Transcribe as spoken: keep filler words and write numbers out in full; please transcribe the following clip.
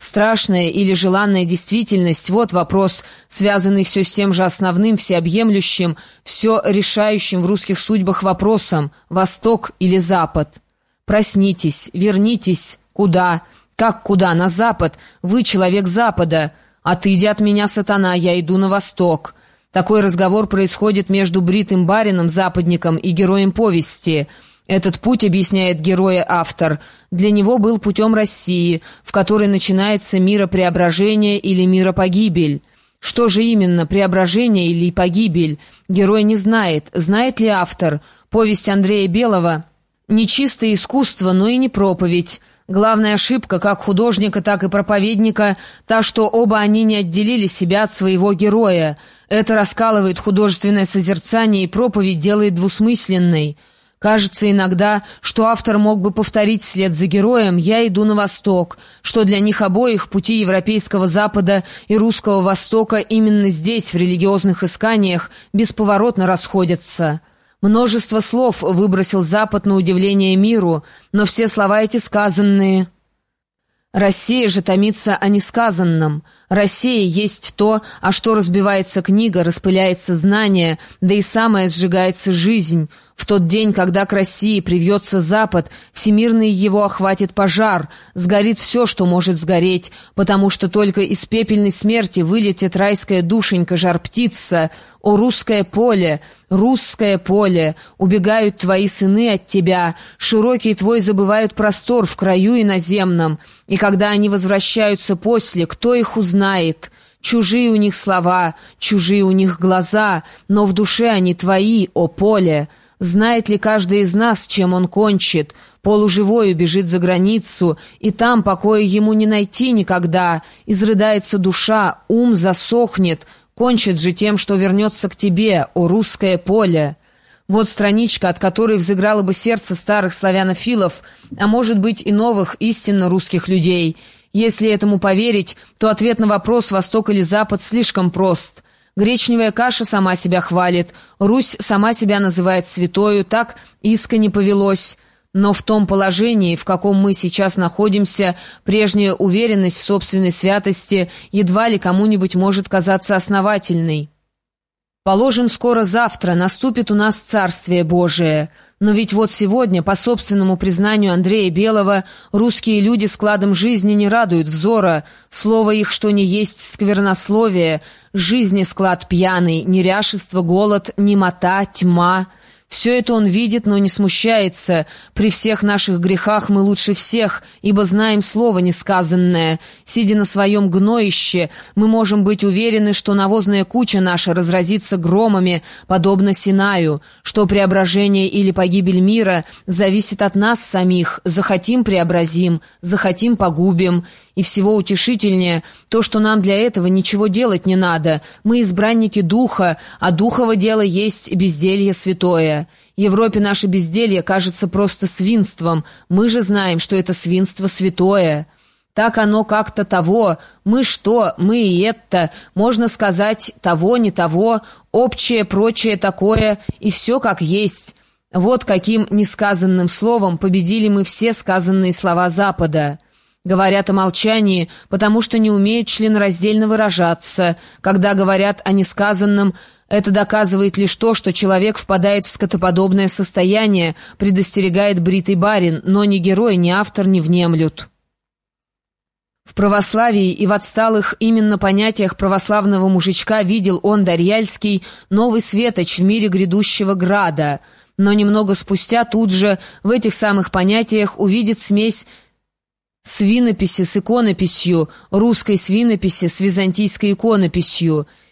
Страшная или желанная действительность — вот вопрос, связанный все с тем же основным, всеобъемлющим, все решающим в русских судьбах вопросом — Восток или Запад. Проснитесь, вернитесь. Куда? Как куда? На Запад. Вы человек Запада. Отыди от меня, сатана, я иду на Восток. Такой разговор происходит между бритым барином, западником, и героем повести. Этот путь, объясняет героя-автор, для него был путем России, в которой начинается миропреображение или миропогибель. Что же именно, преображение или погибель? Герой не знает. Знает ли автор? Повесть Андрея Белого — не чистое искусство, но и не проповедь. Главная ошибка как художника, так и проповедника — та, что оба они не отделили себя от своего героя. Это раскалывает художественное созерцание и проповедь делает двусмысленной. Кажется иногда, что автор мог бы повторить вслед за героем «Я иду на Восток», что для них обоих пути европейского Запада и русского Востока именно здесь, в религиозных исканиях, бесповоротно расходятся. Множество слов выбросил Запад на удивление миру, но все слова эти сказанные. Россия же томится о несказанном. Россия есть то, о что разбивается книга, распыляется знание, да и самое сжигается жизнь. В тот день, когда к России привьется Запад, всемирный его охватит пожар, сгорит все, что может сгореть, потому что только из пепельной смерти вылетит райская душенька, жар-птица. О, русское поле, русское поле, убегают твои сыны от тебя, широкий твой забывают простор в краю иноземном, и когда они возвращаются после, кто их узнает? Чужие у них слова, чужие у них глаза, но в душе они твои, о поле. Знает ли каждый из нас, чем он кончит? Полуживой убежит за границу, и там покоя ему не найти никогда. Изрыдается душа, ум засохнет, кончит же тем, что вернется к тебе, о русское поле. Вот страничка, от которой взыграло бы сердце старых славянофилов, а может быть и новых, истинно русских людей. Если этому поверить, то ответ на вопрос «Восток или Запад» слишком прост. Гречневая каша сама себя хвалит, Русь сама себя называет святою, так искренне повелось. Но в том положении, в каком мы сейчас находимся, прежняя уверенность в собственной святости едва ли кому-нибудь может казаться основательной. Положим, скоро завтра наступит у нас Царствие Божие. Но ведь вот сегодня, по собственному признанию Андрея Белого, русские люди складом жизни не радуют взора, слово их, что не есть сквернословие, жизни склад пьяный, неряшество, голод, немота, тьма. Все это он видит, но не смущается. При всех наших грехах мы лучше всех, ибо знаем слово несказанное. Сидя на своем гноище, мы можем быть уверены, что навозная куча наша разразится громами, подобно Синаю, что преображение или погибель мира зависит от нас самих. Захотим — преобразим, захотим — погубим. И всего утешительнее то, что нам для этого ничего делать не надо. Мы избранники Духа, а Духово дело есть безделье святое. Европе наше безделье кажется просто свинством. Мы же знаем, что это свинство святое. Так оно как-то того. Мы что? Мы и это. Можно сказать того, не того, общее, прочее такое, и все как есть. Вот каким несказанным словом победили мы все сказанные слова Запада. Говорят о молчании, потому что не умеют членораздельно выражаться. Когда говорят о несказанном, это доказывает лишь то, что человек впадает в скотоподобное состояние, предостерегает бритый барин, но ни герой, ни автор не внемлют. В православии и в отсталых именно понятиях православного мужичка видел он, Дарьяльский, новый светоч в мире грядущего града, но немного спустя тут же в этих самых понятиях увидит смесь свинописи с иконописью, русской свинописи с византийской иконописью.